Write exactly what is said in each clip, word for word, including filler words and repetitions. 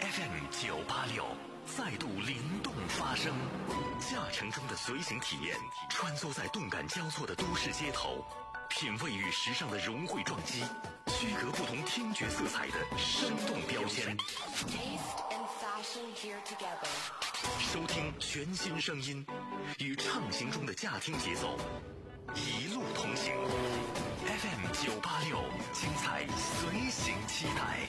F M 九八六再度灵动发声，驾乘中的随行体验，穿梭在动感交错的都市街头，品味与时尚的融汇撞击，区隔不同听觉色彩的生动标签。收听全新声音，与畅行中的驾听节奏，一路同行。F M 九八六，精彩随行期待。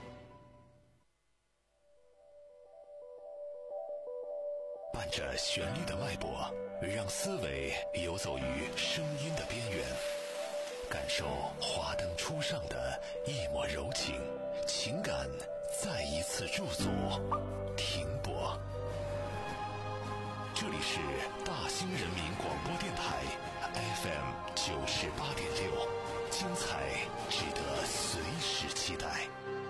伴着旋律的脉搏，让思维游走于声音的边缘，感受华灯初上的一抹柔情，情感再一次驻足停泊。这里是大兴人民广播电台 F M 九十八点六，精彩值得随时期待。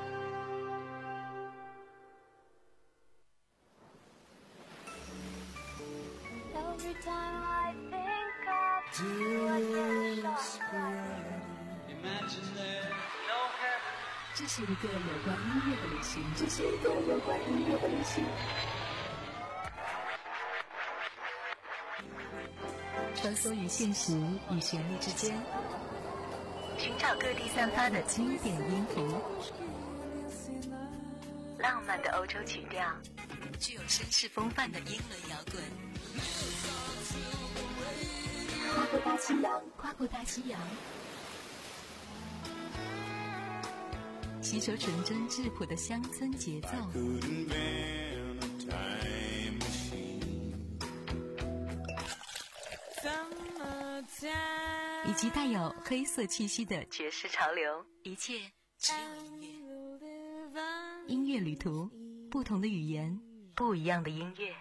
Every time I think of you, I get shocked. Imagine there's no heaven. 这是一个有关音乐的旅行，这是一个有关音乐的旅行。穿梭于现实与旋律之间，寻找各地散发的经典音符，浪漫的欧洲曲调，具有绅士风范的英伦摇滚。跨过大西洋，跨过大西洋，吸收纯真质朴的乡村节奏，以及带有黑色气息的爵士潮流，一切只有音乐。音乐旅途，不同的语言，不一样的音乐。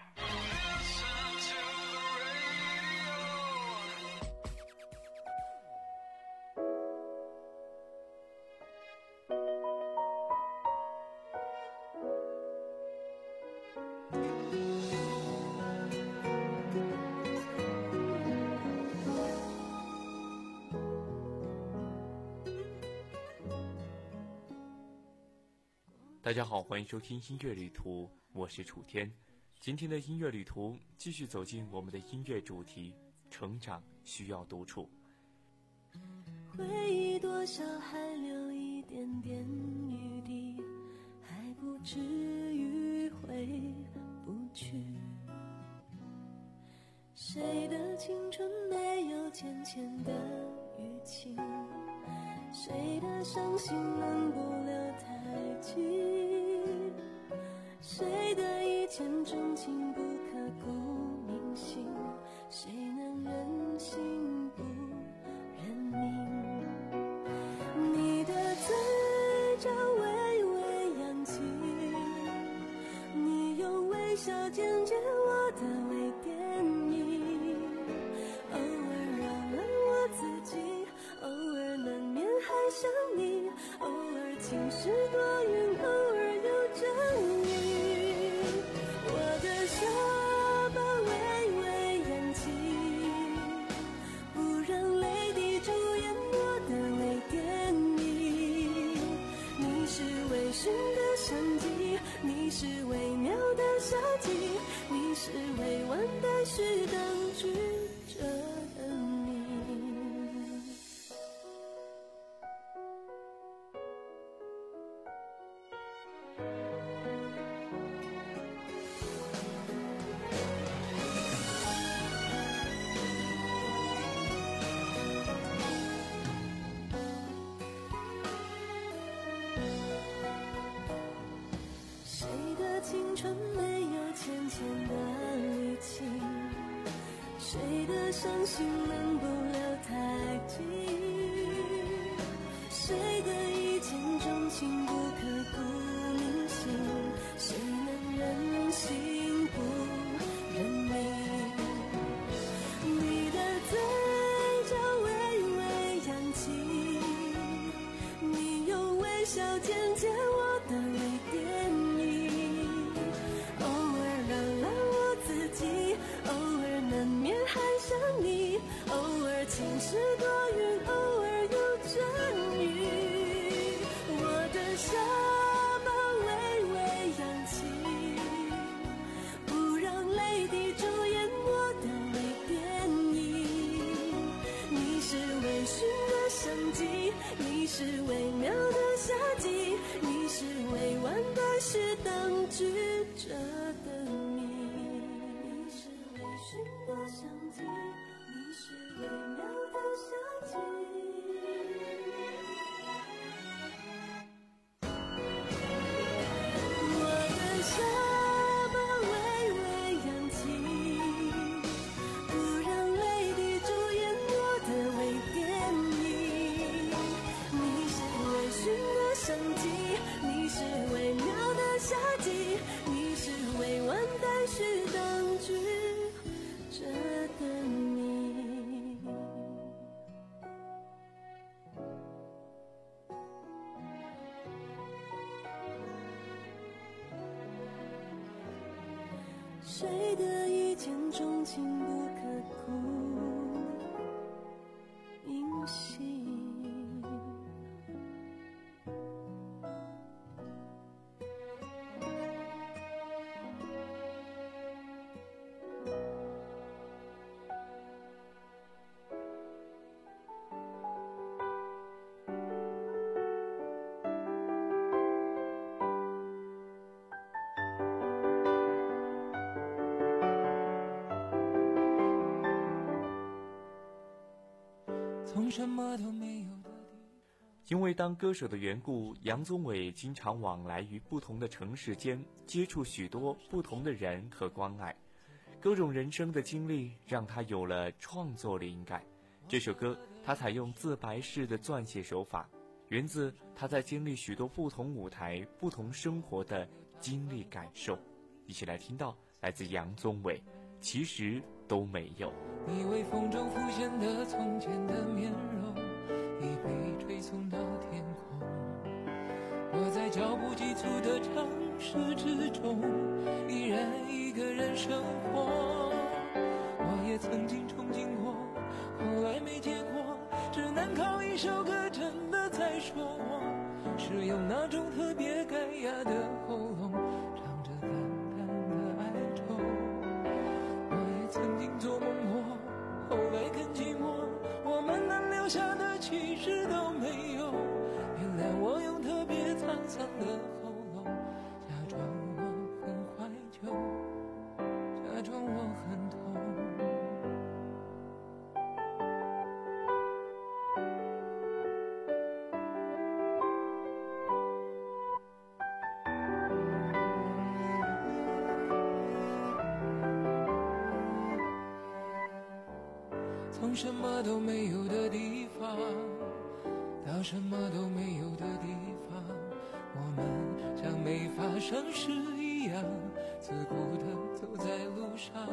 大家好，欢迎收听音乐旅途，我是楚天。今天的音乐旅途继续走进我们的音乐主题，成长需要独处。 回忆多少还留一点点余地，还不至于回不去。谁的青春没有浅浅的淤青，谁的伤心能不留太近，谁的一见钟情不刻骨铭心，谁能忍心不认命。你的嘴角微微扬起，你用微笑剪接我的微电影，偶尔扰乱我自己，偶尔难免还想你，偶尔晴时多云，偶尔有阵雨。我的下巴微微扬起，不让泪滴主演我的微电影。你是微醺的相机，你是微妙的夏季，你是未完待续等句着的你。青春没有浅浅的淤青，谁的伤心能不留太近，谁的一见钟情不刻骨铭心，谁能忍心不认命。你的嘴角微微扬起，你用微笑剪接我的微电影，偶尔难免还想你，偶尔句着的你。你是微醺的香气，你是微妙的夏季。我的下巴微微扬起，不让泪滴主演我的微电影。你是微醺的香气，你是微妙的夏季，你是未完待续当局着的你。谁的一见钟情不刻骨铭心。 从什么都没有的地。 因为当歌手的缘故，杨宗纬经常往来于不同的城市间，接触许多不同的人和关爱。各种人生的经历让他有了创作灵感。这首歌他采用自白式的撰写手法，源自他在经历许多不同舞台、不同生活的经历感受。一起来听到来自杨宗纬，其实都没有。 你微风中浮现的从前的面容，已被吹送到天空。我在脚步急促的城市之中，依然一个人生活。我也曾经憧憬过，后来没结果，只能靠一首歌真的在说我，是用那种特别干哑的喉咙，唱着淡淡的哀愁。我也曾经做梦过，后来更寂寞，我们能留下的其实都没有。原谅我用特别沧桑的喉咙，假装我很怀旧，假装我很痛。从什么都没有的地方到什么都没有的地方，我们像没发生事一样自顾地走在路上。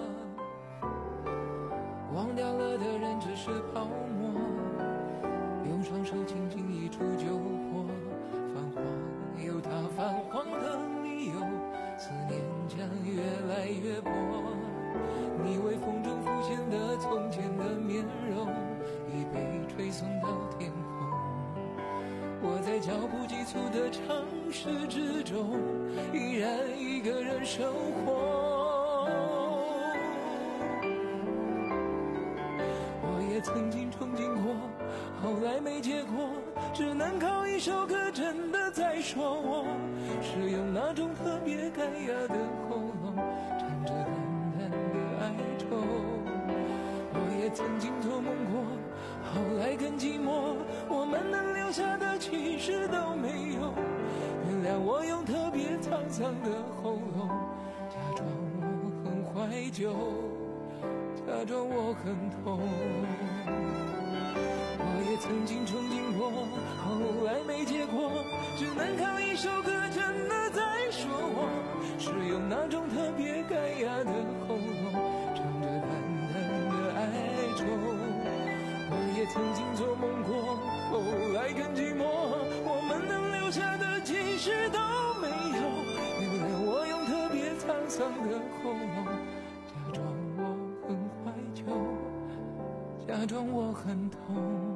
忘掉了的人只是泡沫，用双手轻轻一触就破。泛黄有它泛黄的理由，思念将越来越薄。你微风中浮现的从前的面容，已被吹送到天空。我在脚步急促的城市之中，依然一个人生活。我也曾经憧憬过，后来没结果，只能靠一首歌真的在说我，是用那种特别干哑的喉咙，唱着淡淡的哀愁。我也曾经做梦过，后来更寂寞，我们能留下的其实都没有。原谅我用特别沧桑的喉咙，假装我很怀旧，假装我很痛。我也曾经憧憬过，后来没结果，只能靠一首歌真的在说我，是用那种特别干哑的喉咙，唱着淡淡的哀愁。我也曾经做梦过，后来更寂寞，我们能留下的其实都没有。原谅我用特别沧桑的喉咙，假装我很怀旧，假装我很痛。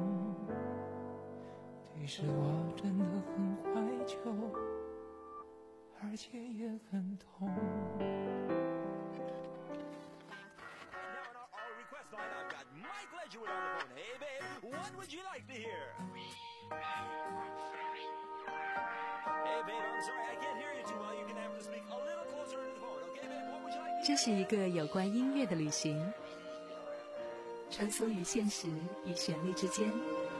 其实我真的很怀旧，而且也很痛。 Mike Ledgerwood on the phone. Hey, babe, what would you like to hear? Hey, babe, I'm sorry, I can't hear you too well. You're gonna have to speak a little 这是一个有关音乐的旅行，穿梭于现实与旋律之间，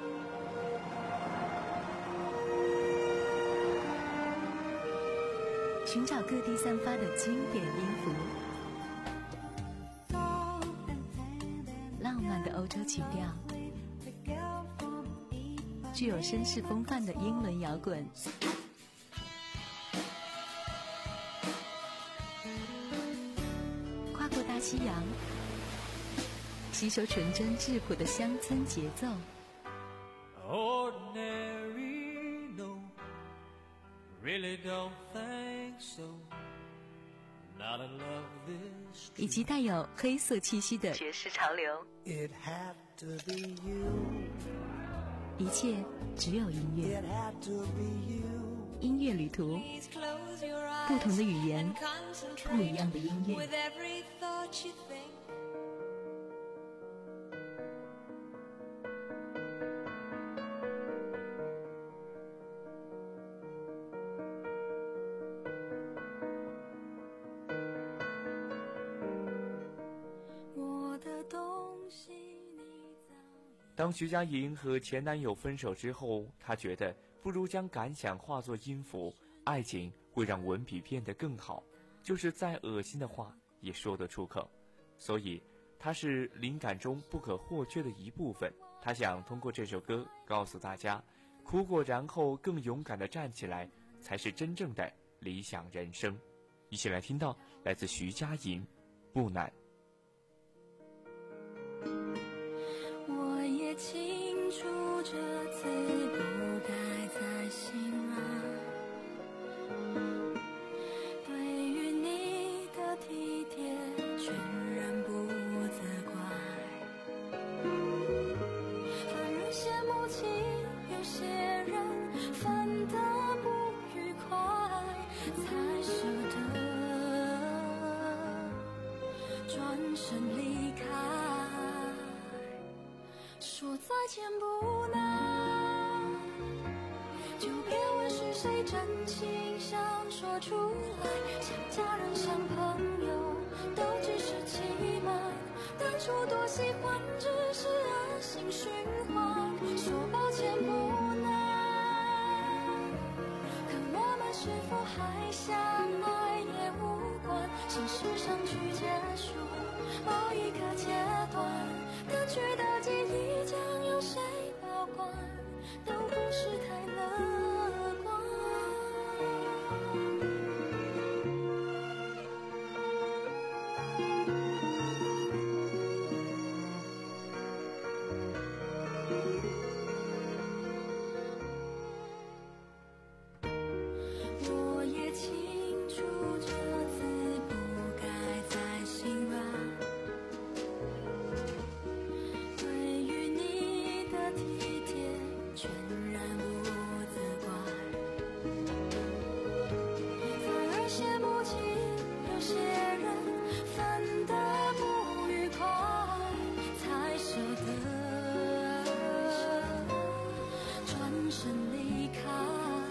寻找各地散发的经典音符，浪漫的欧洲曲调，具有绅士风范的英伦摇滚，跨过大西洋，吸收纯真质朴的乡村节奏。 Ordinary, no, really don't think so. Not in love this. 以及带有黑色气息的爵士潮流。 It had to be you. 一切只有音乐。 It had to be you. 音乐旅途，不同的语言，不一样的音乐。 当徐佳莹和前男友分手之后，她觉得不如将感想化作音符，爱情会让文笔变得更好，就是再恶心的话也说得出口。所以它是灵感中不可或缺的一部分。她想通过这首歌告诉大家，哭过然后更勇敢地站起来，才是真正的理想人生。一起来听到来自徐佳莹，不难。 我也清楚这次不该再心软，对于你的体贴全然不责怪，反而羡慕起有些人犯得不愉快，才舍得转身离开。说再见不难，就别问是谁真心想说出来，像家人像朋友都只是欺瞒，当初多喜欢只是恶性循环。说抱歉不难，可我们是否还相爱也无关，形式上去结束某一个阶段，过去的记忆将由谁保管，都不是太乐观。我也清楚这次不该再心软，全然不责怪，反而羡慕起有些人犯得不愉快，才舍得转身离开。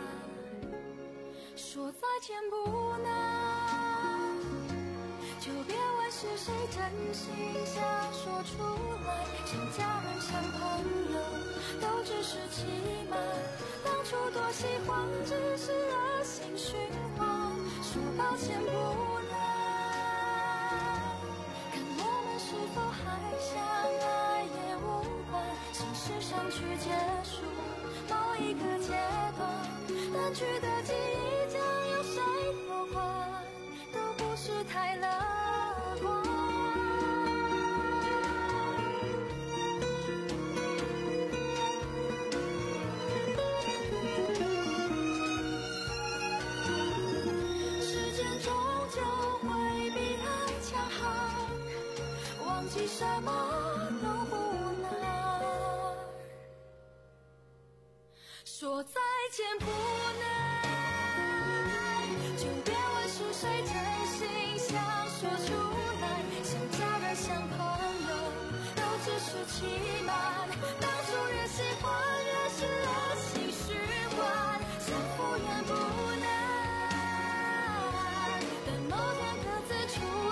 说再见不难，就别问是谁真心想说出来，像家人像朋友都只是欺瞒，当初多喜欢只是恶性循环。说抱歉不难，看我们是否还相爱也无关，形式上去结束某一个阶段，淡去的记忆将由谁保管，都不是太乐观。什么都不难，说再见不难，就别问是谁真心想说出来，像家人像朋友都只是欺瞒，当初越喜欢越是恶性循环，想敷衍不难，等某天各自出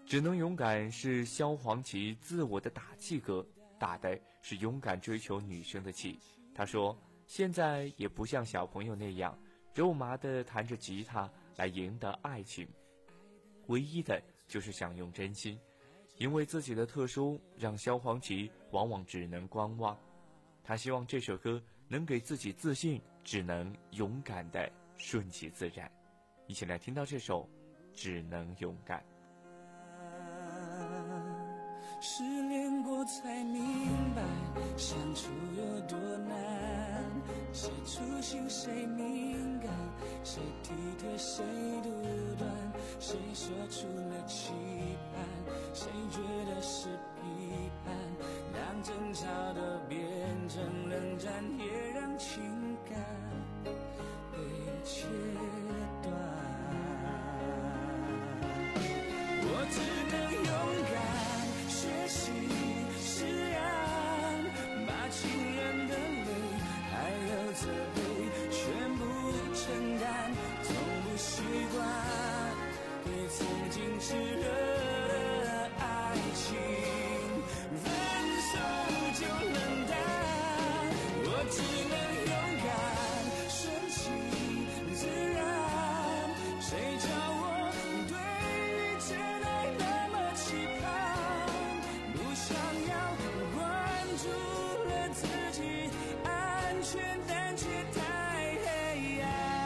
只能勇敢是萧煌奇自我的打气歌，打的是勇敢追求女生的气。他说现在也不像小朋友那样肉麻地弹着吉他来赢得爱情，唯一的就是想用真心。因为自己的特殊，让萧煌奇往往只能观望。他希望这首歌能给自己自信，只能勇敢地顺其自然。一起来听到这首只能勇敢。 失恋过才明白相处有多难，谁粗心谁敏感，谁体贴谁独断，谁说出了期盼，谁觉得是批判，让争吵都变成冷战，也让情感被切断。我只能勇敢学习释然，把情人的泪还有责备全部承担，从不习惯给曾经炽热的爱情分手就冷淡。我只能勇敢顺其自然，谁叫我对于真爱那么期盼，不想要关注了自己安全，但却太黑暗。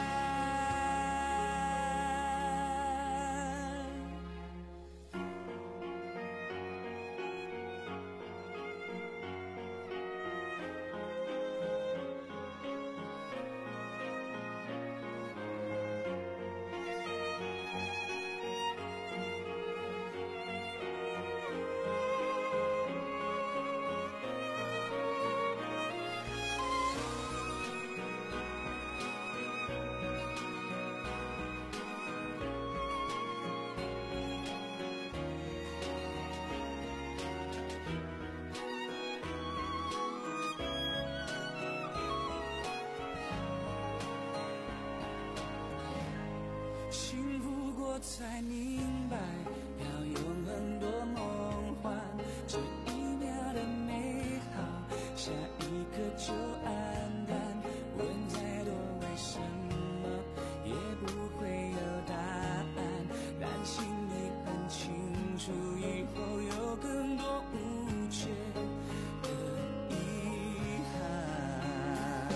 幸福过才明白，要有很多梦幻，这一秒的美好，下一刻就黯淡。问再多为什么，也不会有答案，但心里很清楚，以后有更多无解的遗憾。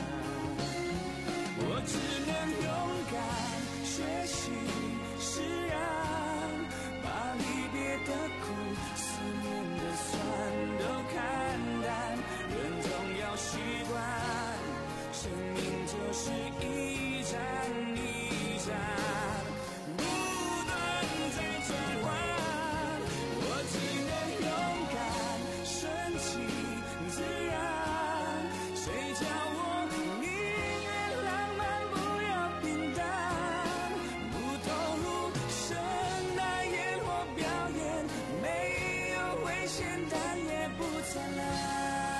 我只能勇敢学习释然，把离别的苦思念的酸都看淡，人总要习惯生命就是一站一站不断在转换。我只能勇敢顺其自然，谁叫我宁愿浪漫不要平淡，不投入盛大烟火表演，没有危险但也不灿烂。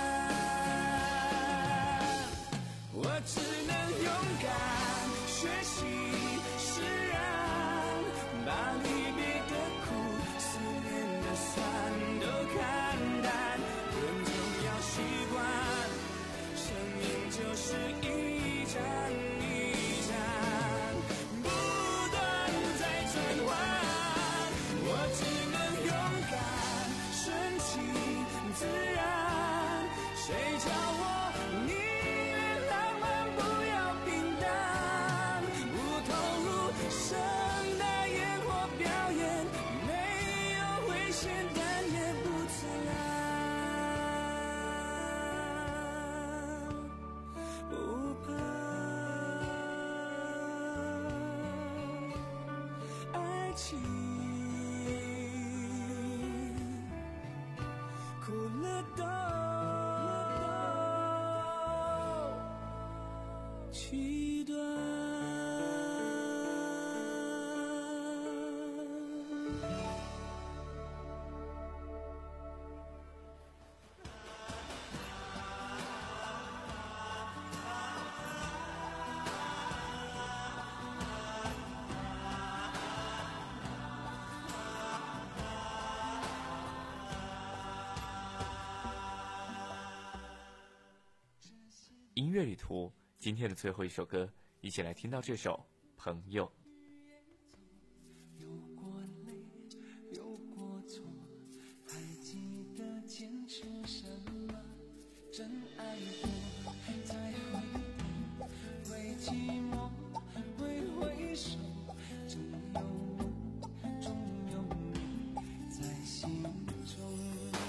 我只能勇敢学习释然，把离别的苦思念的酸都看淡，人总要习惯生命就是一站一站不断在转换。我只能勇敢顺其自然，谁叫我宁愿浪漫不要平淡，不投入盛大烟火表演，没有危险但也不灿烂，不怕爱情哭了都期待。 音乐旅途今天的最后一首歌，一起来听到这首《朋友》。 有过泪，有过错，还记得坚持什么？真爱过，才会懂，会寂寞，会回首，总有我，总有你在心中。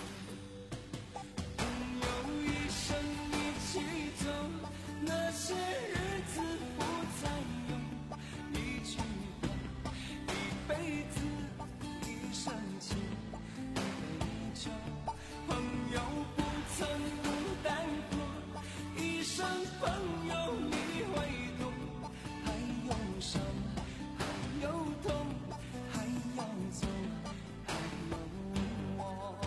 朋友一生一起走，那些日子不再有，一句话，一辈子，一生情，一杯酒。朋友不曾孤单过，一生朋友你会懂，还有伤，还有痛，还要走，还有我。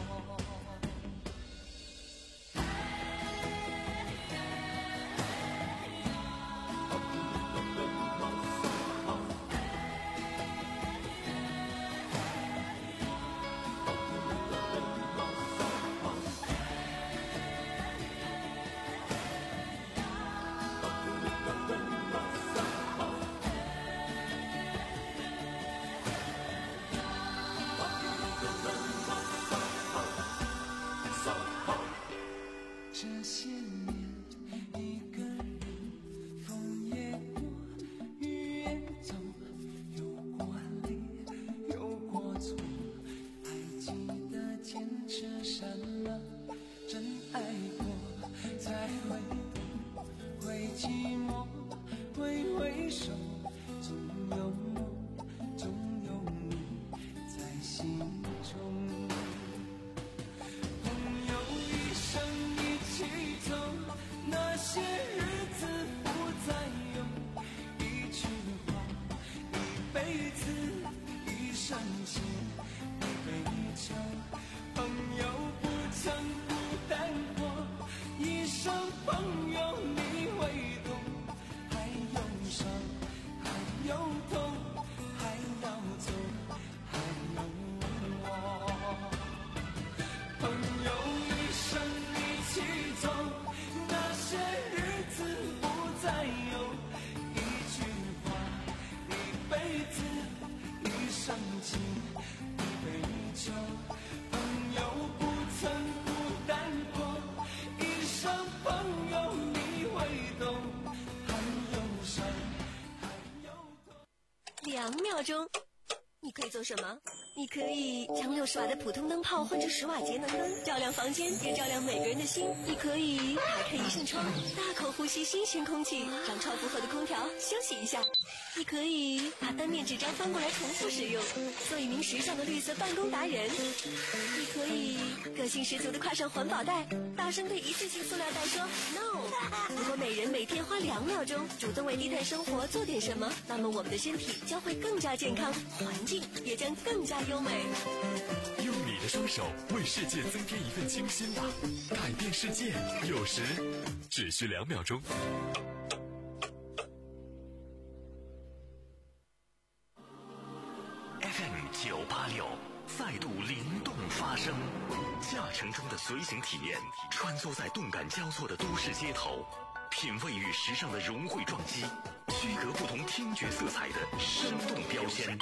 这些年，一个人，风也过，雨也走，有过泪，有过错，还记得坚持什么？真爱过，才会懂，会寂寞，会回首，总有我，总有你在心中。朋友一生一起走，那些日子不再有，一句话，一辈子，一生情，一杯酒。朋友不曾孤单过，一生朋友你会懂，还有伤，还有痛，还要走，还有我。朋友一生一起走，那些日子不再有，一句话，一辈子，一生情，一杯酒。朋友不曾孤单过，一生朋友你会懂，还有伤，还有痛。 两秒钟，你可以做什么？你可以将六十瓦的普通灯泡换成十瓦节能灯，照亮房间，也照亮每个人的心。你可以打开一扇窗，大口呼吸新鲜空气，让超负荷的空调休息一下。你可以把单面纸张翻过来重复使用，做一名时尚的绿色办公达人。你可以个性十足的挎上环保袋，大声对一次性塑料袋说 no。如果每人每天花两秒钟主动为低碳生活做点什么，那么我们的身体将会更加健康，环境也将更加优美。 用你的双手为世界增添一份清新吧，改变世界有时只需两秒钟。F M 九八六再度灵动发声，驾乘中的随行体验，穿梭在动感交错的都市街头，品味与时尚的融汇撞击，区隔不同听觉色彩的生动标签。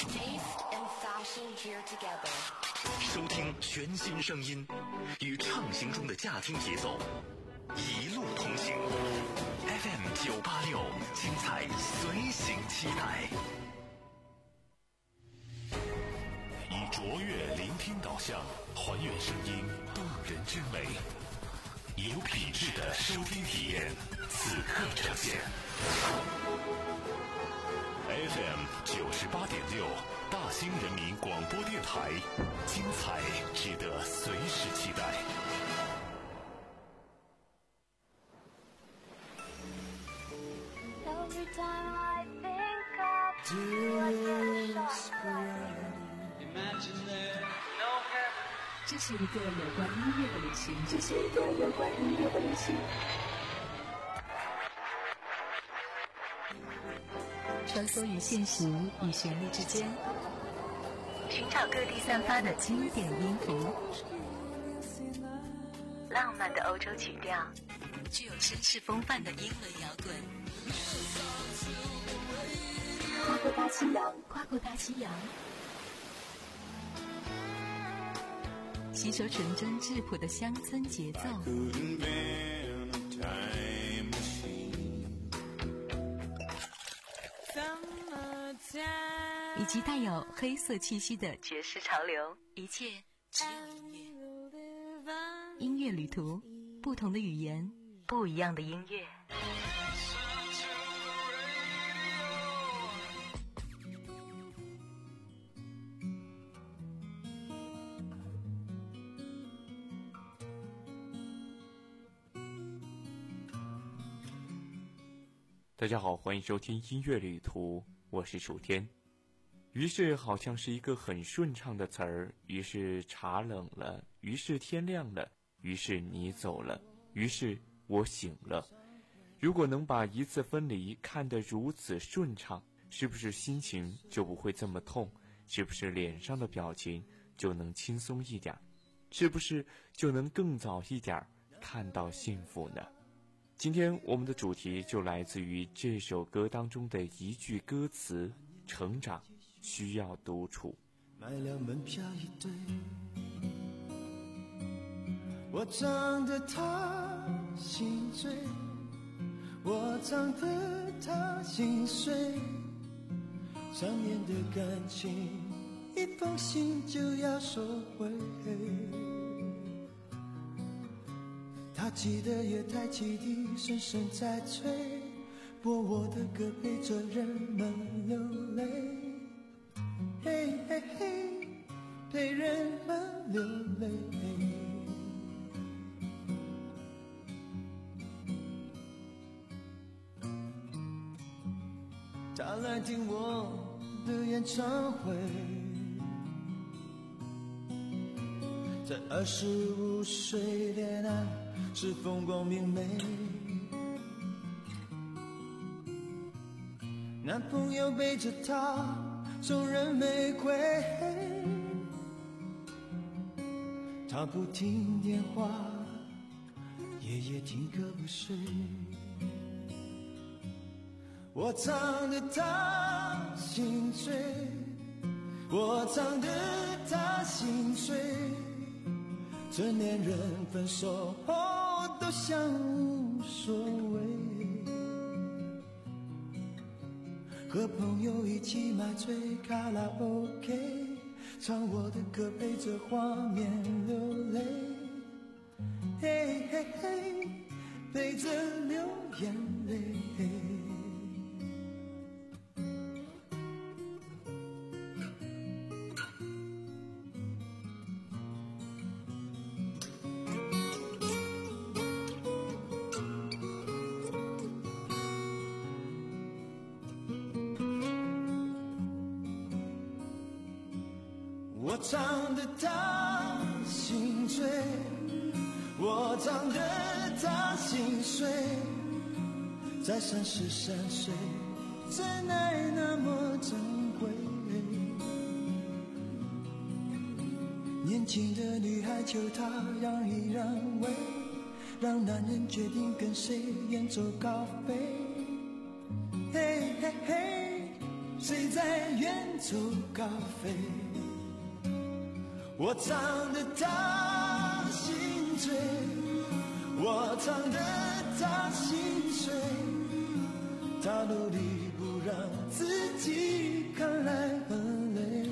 收听全新声音，与畅行中的驾听节奏，一路同行。F M 九八六，精彩随行期待。以卓越聆听导向，还原声音动人之美，有品质的收听体验，此刻呈现。F M 九十八点六，大兴人民广播电台，精彩值得随时期待。 Every time I think of you, I get shocked. Imagine there, no heaven. 这是一个有关音乐的旅行，这是一个有关音乐的旅行。穿梭于现实与旋律之间，寻找各地散发的经典音符，浪漫的欧洲曲调， 具有绅士风范的英伦摇滚。跨过大西洋，跨过大西洋，吸收纯真质朴的乡村节奏，以及带有黑色气息的爵士潮流，一切只有音乐。音乐旅途，不同的语言，不一样的音乐。 大家好，欢迎收听音乐旅途，我是楚天。于是好像是一个很顺畅的词儿，于是茶冷了，于是天亮了，于是你走了，于是我醒了。如果能把一次分离看得如此顺畅，是不是心情就不会这么痛？是不是脸上的表情就能轻松一点？是不是就能更早一点看到幸福呢？今天我们的主题就来自于这首歌当中的一句歌词：成长需要独处。 买了门票一对，我唱得他心醉，我唱得他心碎，上面的感情一封信就要收回，他记得也太汽笛声声在催，播我的歌陪着人们流泪，嘿嘿嘿，陪人们流泪。他来听我的演唱会，在二十五岁恋爱是风光明媚，男朋友背着她送人玫瑰，她不听电话，夜夜听歌不睡，我唱得她心醉，我唱得她心碎，成年人分手后都像无所谓，和朋友一起买醉卡拉 OK， 唱我的歌陪着画面流泪，嘿嘿嘿，陪着流眼泪。我唱得他心醉，我唱得他心碎，在三十三岁，真爱那么珍贵，年轻的女孩求他让一让位，让男人决定跟谁远走高飞，嘿嘿嘿，谁在远走高飞，我唱得他心醉，我唱得他心碎，他努力不让自己看来很累，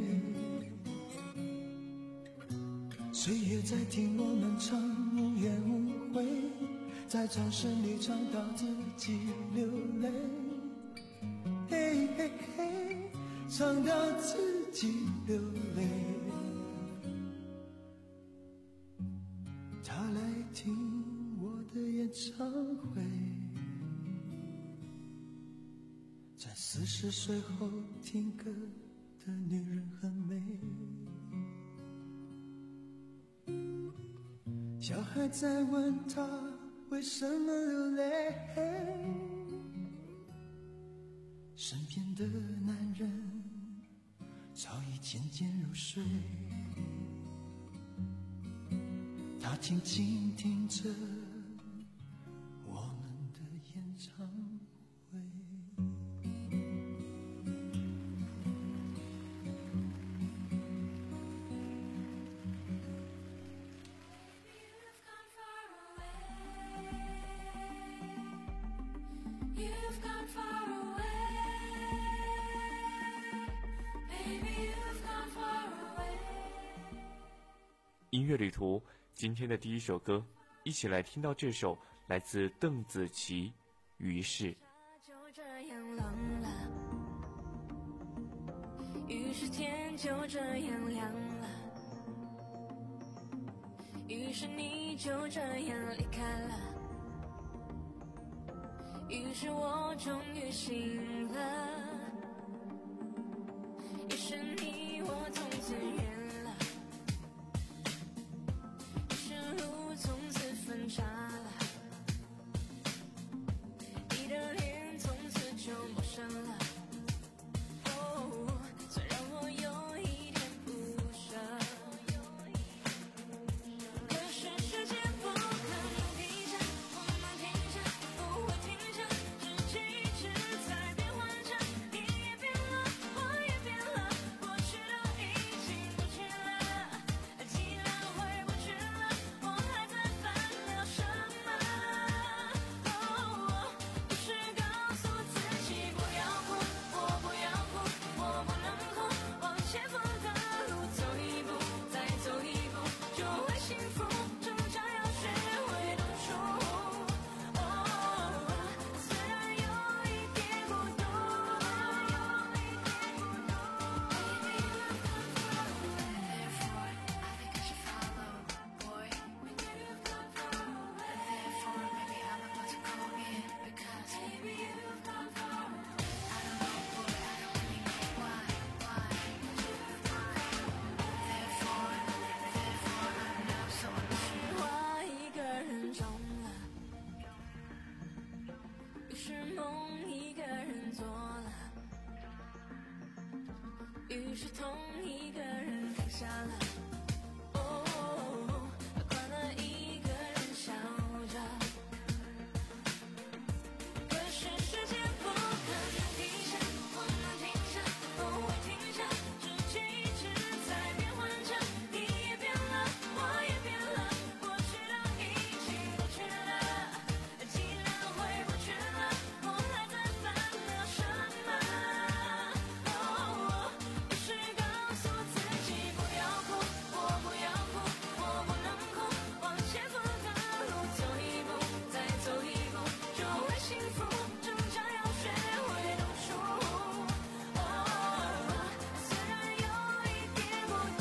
岁月在听我们唱无怨无悔，在掌声里唱到自己流泪，嘿嘿嘿，唱到自己流泪，他来听我的演唱会，在四十岁后听歌的女人很美，小孩在问他为什么流泪，身边的男人早已渐渐入睡，他静静听着 you've gone far away. Baby, you've gone far away. 音乐旅途，今天的第一首歌，一起来听到这首来自邓紫棋《于是》。 就这样冷了，于是天就这样亮了，于是你就这样离开了，于是我终于醒了，于是你我从此远了，于是路从此分岔了，你的脸从此就陌生了。哦，虽然我有一点不舍，可是时间不可能停下，我们停下，不会停下，世界一直在变换着，你也变了，我也变了，过去的已经不去了，既然回不去了，我还在烦恼什么？哦，于是告诉自己不要哭，我不要哭，我不能哭，往前方的路走一步，再走一步就会幸福，挣扎要学会懂出。哦，虽然有一点孤独，Baby, you've gone far away. Therefore, I think I should follow, boy. When you've gone far away. Therefore, maybe I'm about to go in because Baby, you've gone far away. I don't know, boy, I don't really know why, why. You've gone far away. Therefore, therefore, I'm now so unsure. 我一个人中了，于是梦一个人做了，于是痛一个人停下了，哦，快乐一个人笑着，可是时间不可能停下，我们停下，不会停下，世界一直在变换着，你也变了，我也变了，过去的已经不去了，既然回不去了，我还在烦恼什么？哦，于是告诉自己不要哭，我不要哭，我不能哭，往前方的路走一步，再走一步就会幸福，挣扎要学会懂出。哦，虽然有一点孤独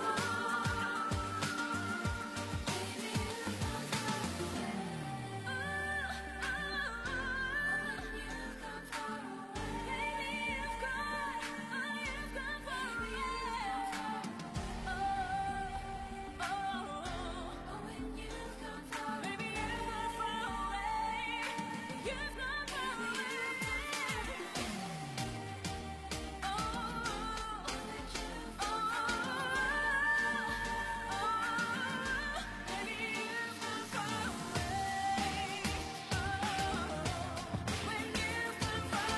，Baby, you've gone far away. When you've gone far away. Baby, you've gone, oh, you've gone far away. Oh, oh, oh, when you've gone far away. Baby, you've gone far away. You've gone far away. Oh, oh, baby, you've gone far away. Oh, when you've gone far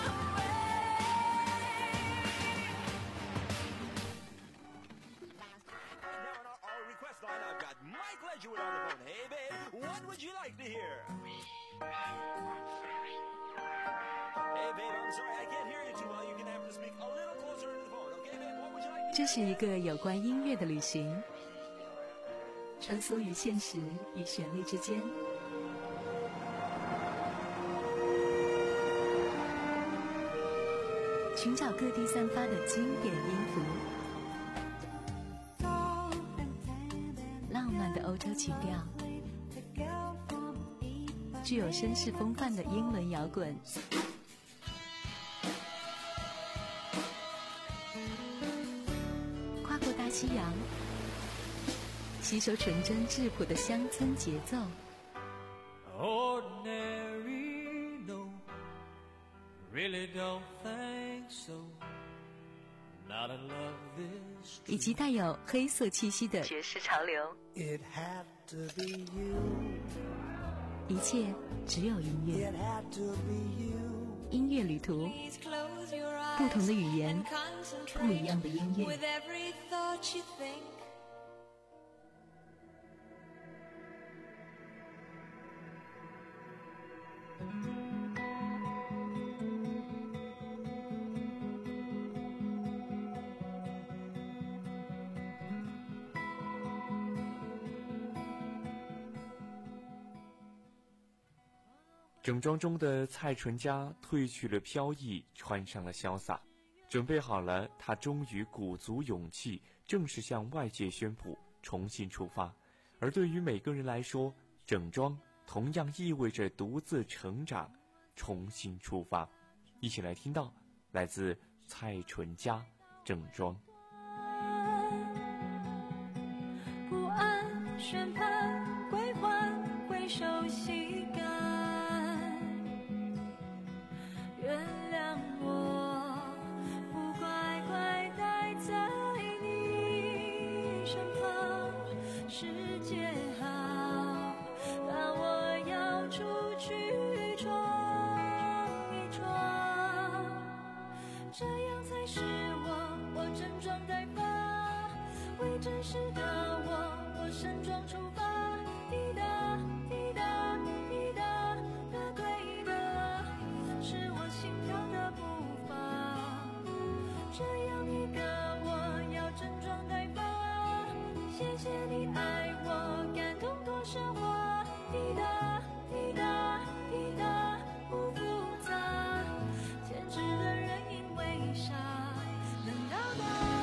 away. Now on our, our request line, I've got Mike Ledgewood on the phone. Hey, babe, what would you like to hear? Hey, babe, I'm sorry, I can't hear you too well. You're gonna have to speak a little closer to the phone, okay, babe? What would you like to 这是一个有关音乐的旅行，穿梭于现实与旋律之间。寻找各地散发的经典音符，浪漫的欧洲情调，具有绅士风范的英伦摇滚，跨过大西洋，吸收纯真质朴的乡村节奏。 Ordinary, no, really don't think so. Not in love this 以及带有黑色气息的爵士潮流， It had to be you. 一切只有音乐。 It had to be you. 音乐旅途，不同的语言，不一样的音乐。 With every thought you think. 整装中的蔡淳佳褪去了飘逸，穿上了潇洒，准备好了，他终于鼓足勇气，正式向外界宣布重新出发。而对于每个人来说，整装同样意味着独自成长，重新出发。一起来听到来自蔡淳佳整装。 不安宣判归还归熟悉感，原谅我不乖乖待在你身旁，世界好大，我要出去闯一闯，这样才是我，我整装待发，为真实的我，我盛装出发，滴答滴答滴答的对的，是我心跳的步伐，这样一个我要整装待发，谢谢你爱我，感动多奢华，滴答滴答滴答不复杂，坚持的人因为傻能到达。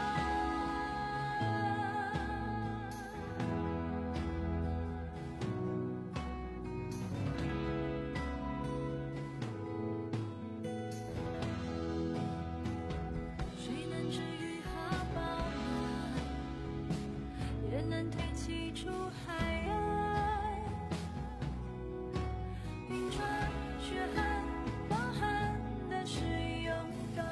谁能治愈它饱满，也能推起出海岸，冰川血汗包含的是勇敢，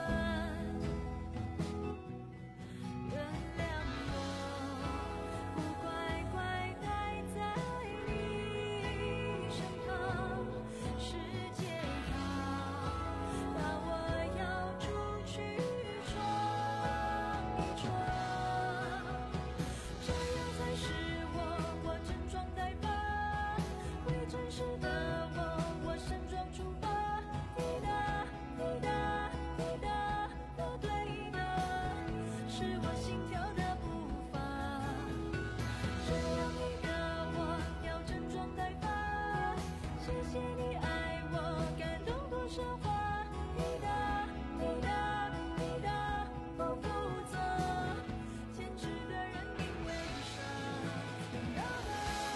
原谅我不乖乖待在你身旁，世界好大，我要出去闯一闯，这样才是我，我整装待发，为真实的我，我盛装出发，滴答滴答滴答都对的，是我心跳的步伐，这样一个我要整装待发，谢谢你爱我，感动多奢华，滴答滴答滴答不负责，坚持的人因为傻能到达。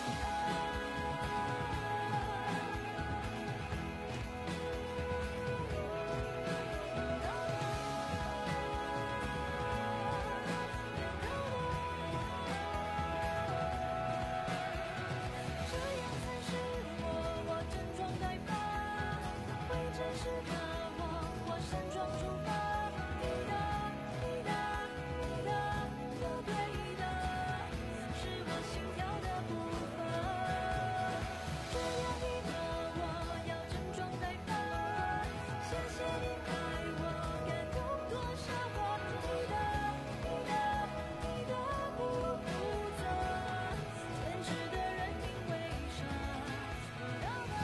这样才是我，我整装待发，为真实的我，我盛装出发，滴答滴答滴答都对的，是我心跳的步伐，这样一个我要整装待发，谢谢你爱我，感动多奢华，滴答滴答滴答不负责，坚持的人因为傻能到达。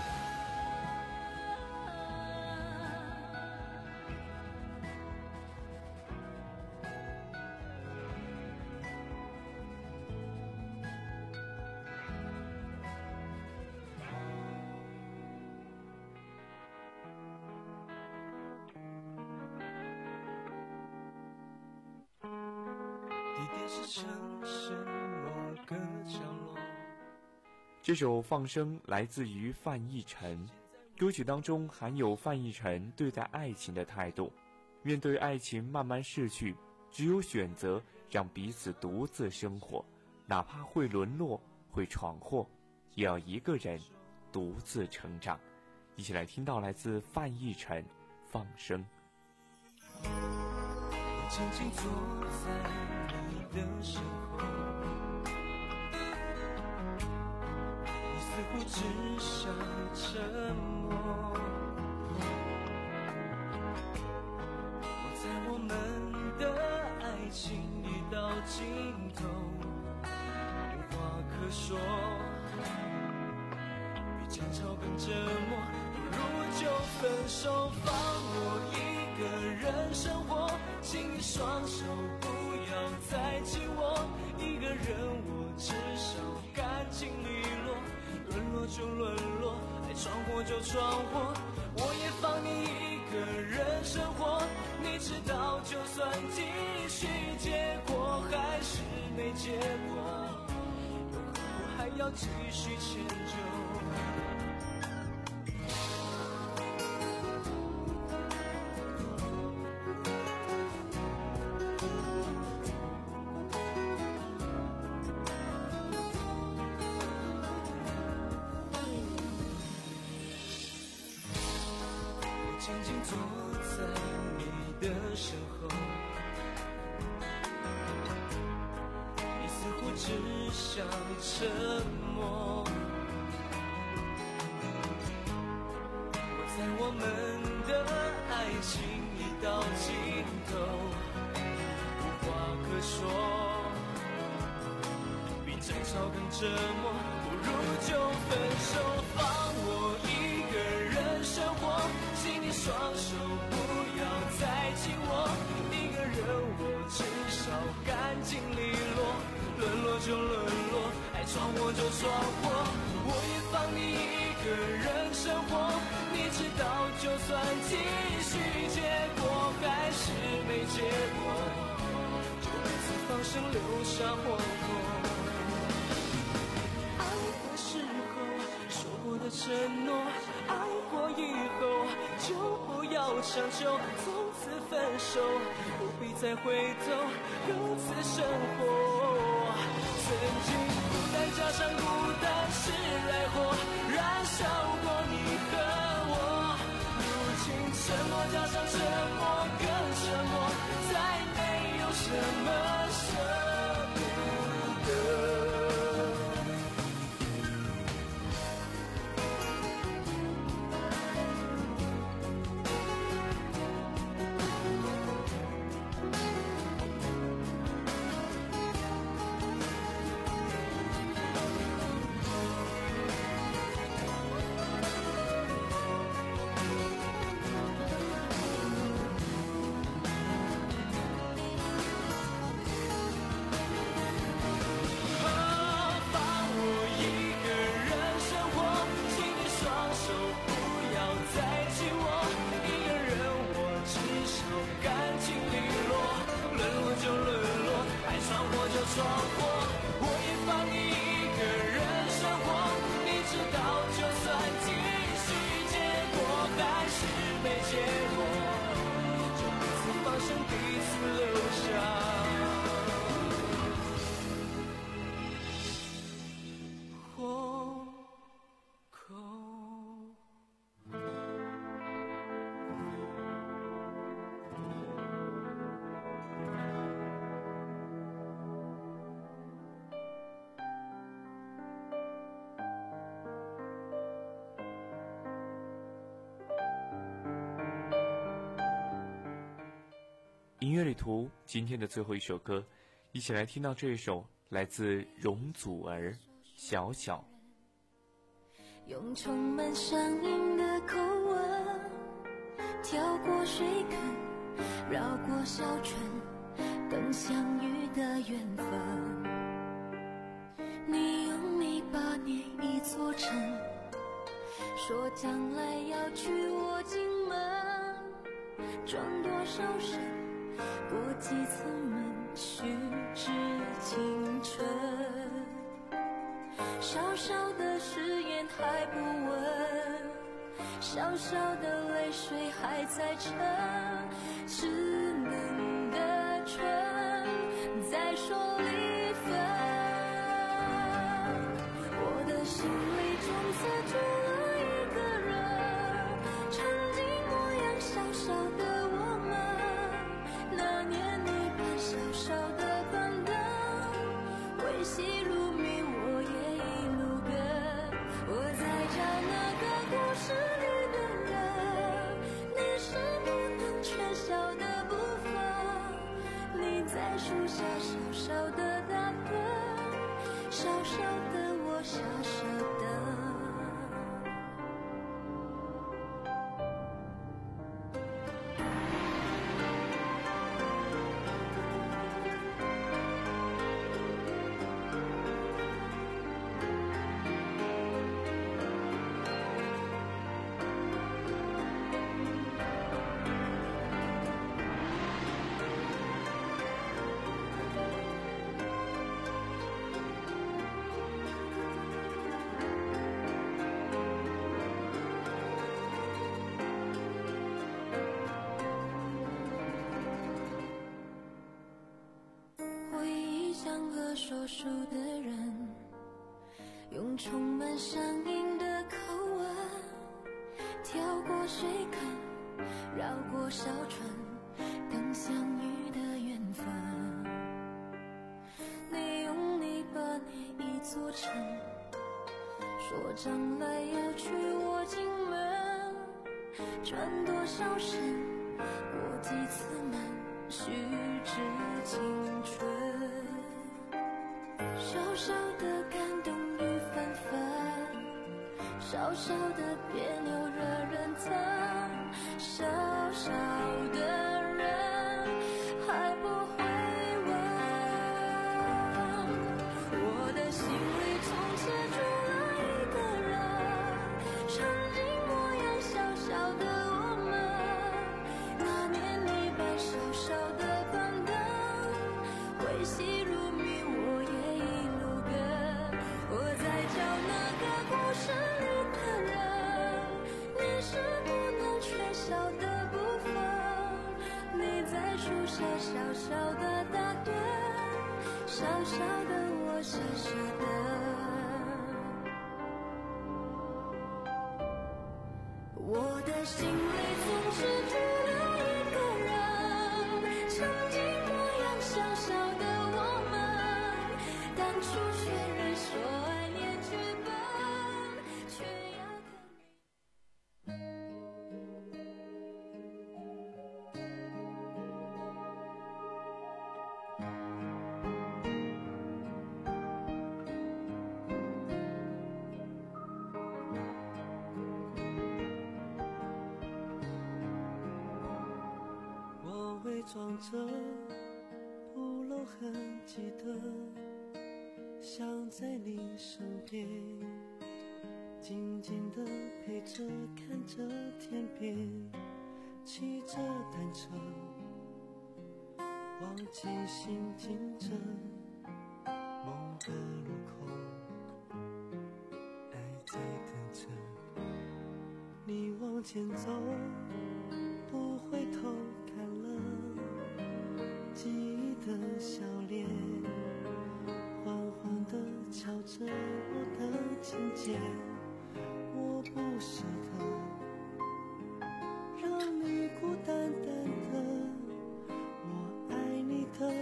地点是城市某个角落。 这首《放生》来自于范逸臣，歌曲当中含有范逸臣对待爱情的态度。面对爱情慢慢逝去，只有选择让彼此独自生活，哪怕会沦落，会闯祸，也要一个人独自成长。一起来听到来自范逸臣《放生》。 我静静坐在你的身后，你似乎只想沉默。我在我们的爱情遇到尽头，无话可说，比争吵更折磨，不如就分手，放我一个人生活。请你双手不要再紧握，一个人我至少干净利落， 沦落就沦落，爱闯祸就闯祸，我也放你一个人生活。你知道就算继续，结果还是没结果，又何苦还要继续迁就。静静坐在你的身后，你似乎只想沉默。我在我们的爱情已到尽头，无话可说，比争吵更折磨，不如就分手，放我一个人生活。请你双手不要再紧握，一个人我至少干净利落，沦落就沦落，爱闯祸就闯祸，我也放你一个人生活。你知道就算继续，结果还是没结果，就彼此放生留下火候。爱的时候说过的承诺，爱过以后就不要强求，从此分手，不必再回头，各自生活。曾经孤单加上孤单是爱火，燃烧过你和我，如今沉默加上沉默更沉默，再没有什么舍不得。闯祸，我也放你一个人生活。你知道，就算继续，结果还是没结果，就彼此放生，彼此留下活口。 音乐旅途今天的最后一首歌，一起来听到这一首来自容祖儿《小小》。 用充满乡音的口吻，跳过水坑，绕过小村，等相遇的缘分。你用泥巴捏一座城，说将来要娶我进门，转多少身，过几层门，虚掷青春。小小的誓言还不稳，小小的泪水还在沉，稚嫩的唇在说离分。我的心里种下住了一个人，曾经模样小小的我们，那年你伴小小的板凳，微细如谜我也一路跟。我在找那个故事里的人，你是不能缺少的部分。你在树下小小的打盹，小小的我傻傻的个说书的人，用充满乡音的口吻，跳过水坑，绕过小船，等相遇的缘分。你用泥巴捏一座城，说将来要娶我进门，转多少身，过几次门，虚掷青春。小小的感动与反反，小小的别扭惹人疼，小小的人还不会问。我的心里从此住了一个人，曾经模样小小的我们，那年你把小小的板凳，挥膝如谜我也一路跟。我在教那个故事里的人，你是不能缺少的部分。你在树下小小的打盹，小小的我傻傻的。我的心里总是住了一个人，曾经模样小小的我们，当初却人说爱恋剧本，却压根我伪装着不露痕迹的，想在你身边，静静地陪着，看着天边，骑着单车，往前行进着某个路口，爱在等着你往前走，不回头看了记忆的笑脸，缓缓地敲着我的琴键，我不舍得让你孤单单的，我爱你的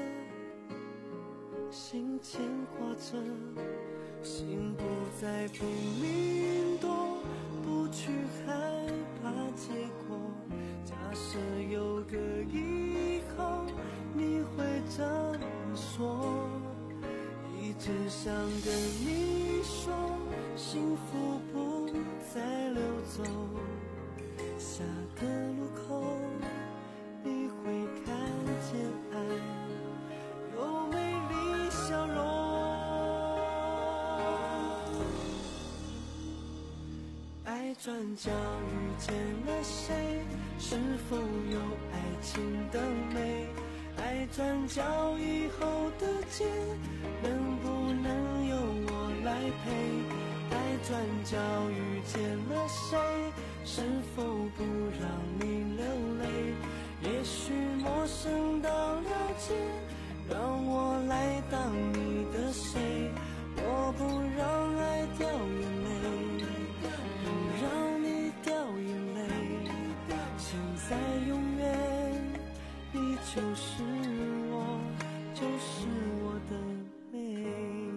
心牵挂着，心不再拼命躲，不去害怕结果，假设有个以后你会这么说，一直想跟你说，幸福不再溜走，下个路口你会看见爱有美丽笑容。爱转角遇见了谁，是否有爱情的美？爱转角以后的街，能不能由我来陪？爱转角遇见了谁，是否不让你流泪？也许陌生到了解，让我来当你的谁？我不让爱掉眼泪，不让你掉眼泪，现在永远你就是我，就是我的美。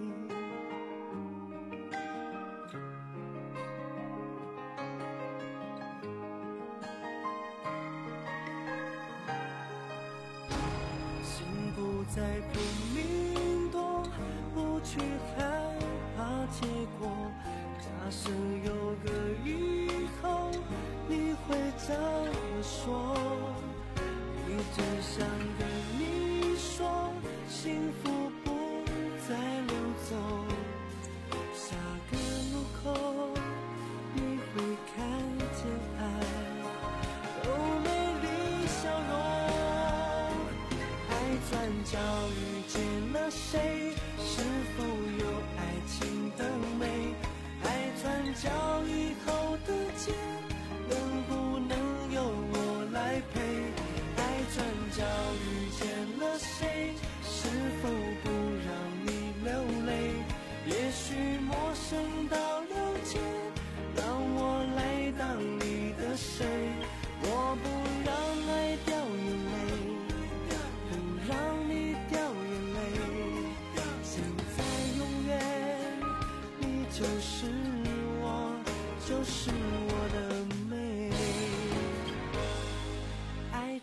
心不再拼命躲，不去害怕结果，假设有个以后你会这么说，一直想跟你说，幸福不再溜走，下个路口你会看见爱有美丽笑容。爱转角遇见了谁，是否有爱情的美？爱转角以后的街，能不能由我来陪？爱转角遇见了谁，是否不让你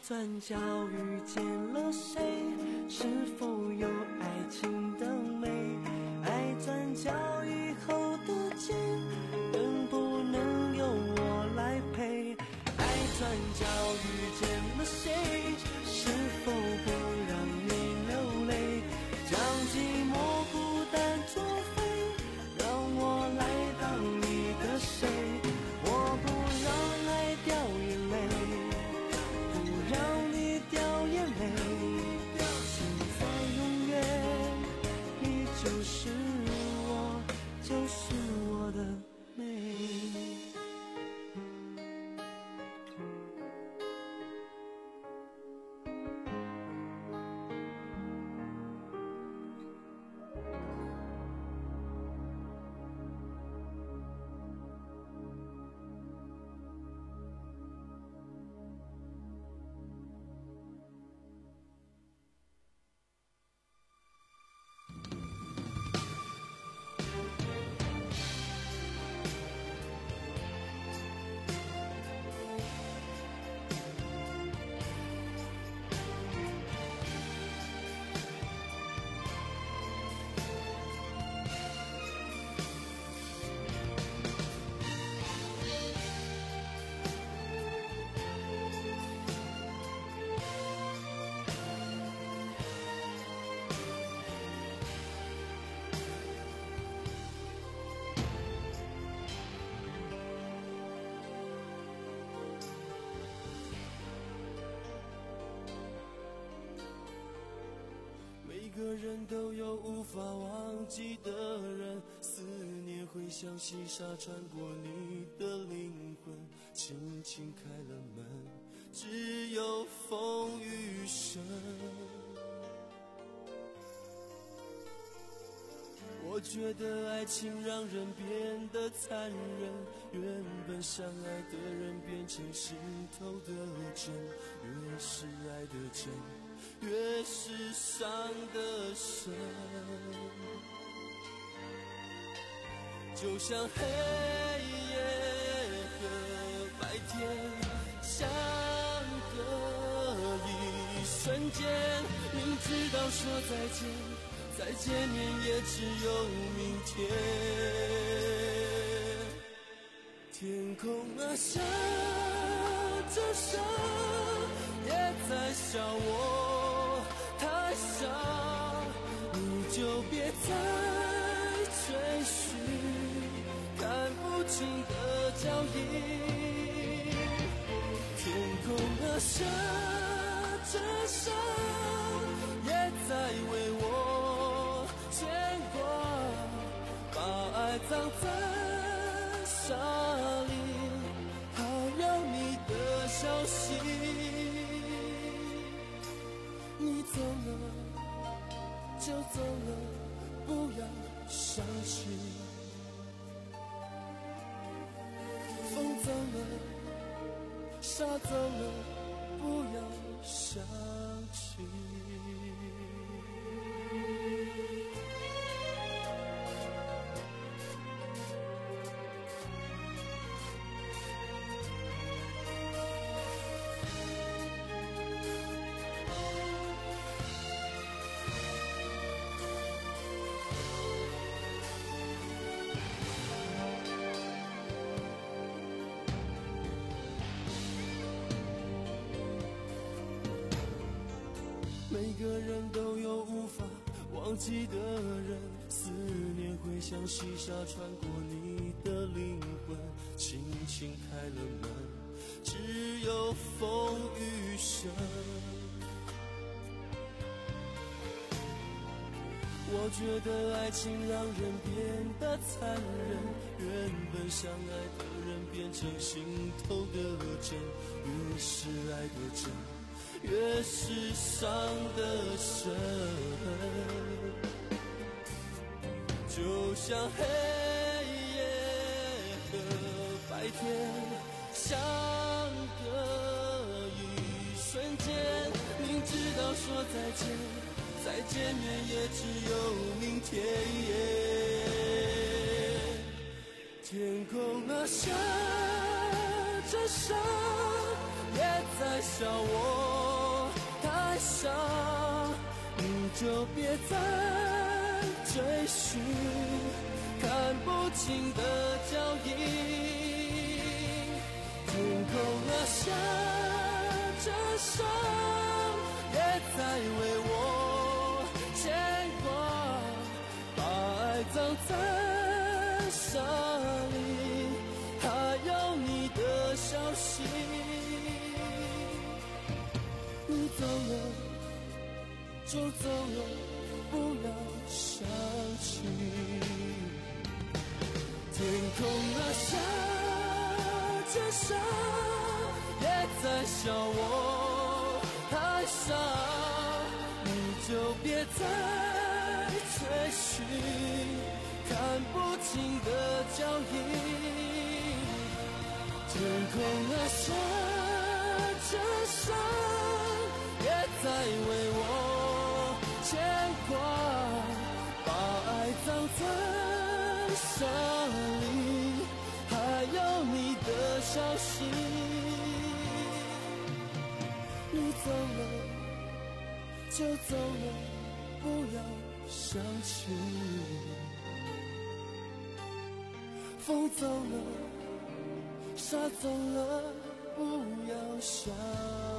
转角遇见了谁？是否有爱情的美？爱转角以后的街，能不能由我来陪？爱转角遇见了谁？是否不让你流泪？将寂寞孤单作废，让我来当你的谁？我不让爱掉眼泪，不让你掉眼泪，现在永远你就是我，就是我的美。每个人都有无法忘记的人，思念会像细沙穿过你的灵魂，轻轻开了门，只有风雨声。我觉得爱情让人变得残忍，原本相爱的人变成心头的针，越是爱的真，越是伤得深。就像黑夜和白天相隔一瞬间，明知道说再见，再见面也只有明天。天空啊下着沙，也在笑我太傻，你就别再追寻看不清的脚印。天空啊下着沙，也在为我牵挂，把爱葬在沙里，好让你的消息。你走了就走了，不要伤心。风走了，沙走了，不要想起。每个人都有无法忘记的人，思念会像细沙穿过你的灵魂，轻轻开了门，只有风雨声。我觉得爱情让人变得残忍，原本相爱的人变成心头的针，越是爱的真，越是伤得深。就像黑夜和白天相隔一瞬间，明知道说再见，再见面也只有明天。天空啊下着沙，也在笑我上，你就别再追寻看不清的脚印。天空啊，下着伤，也在为我牵挂，把爱葬在沙里，还有你的消息。你走了就走了，不要想起。天空啊，下着沙，也在笑我太傻，你就别再追寻看不清的脚印。天空啊，下着沙，也在为我牵挂，把爱葬在沙里，还有你的消息。你走了就走了，不要想起。风走了，沙走了，不要想。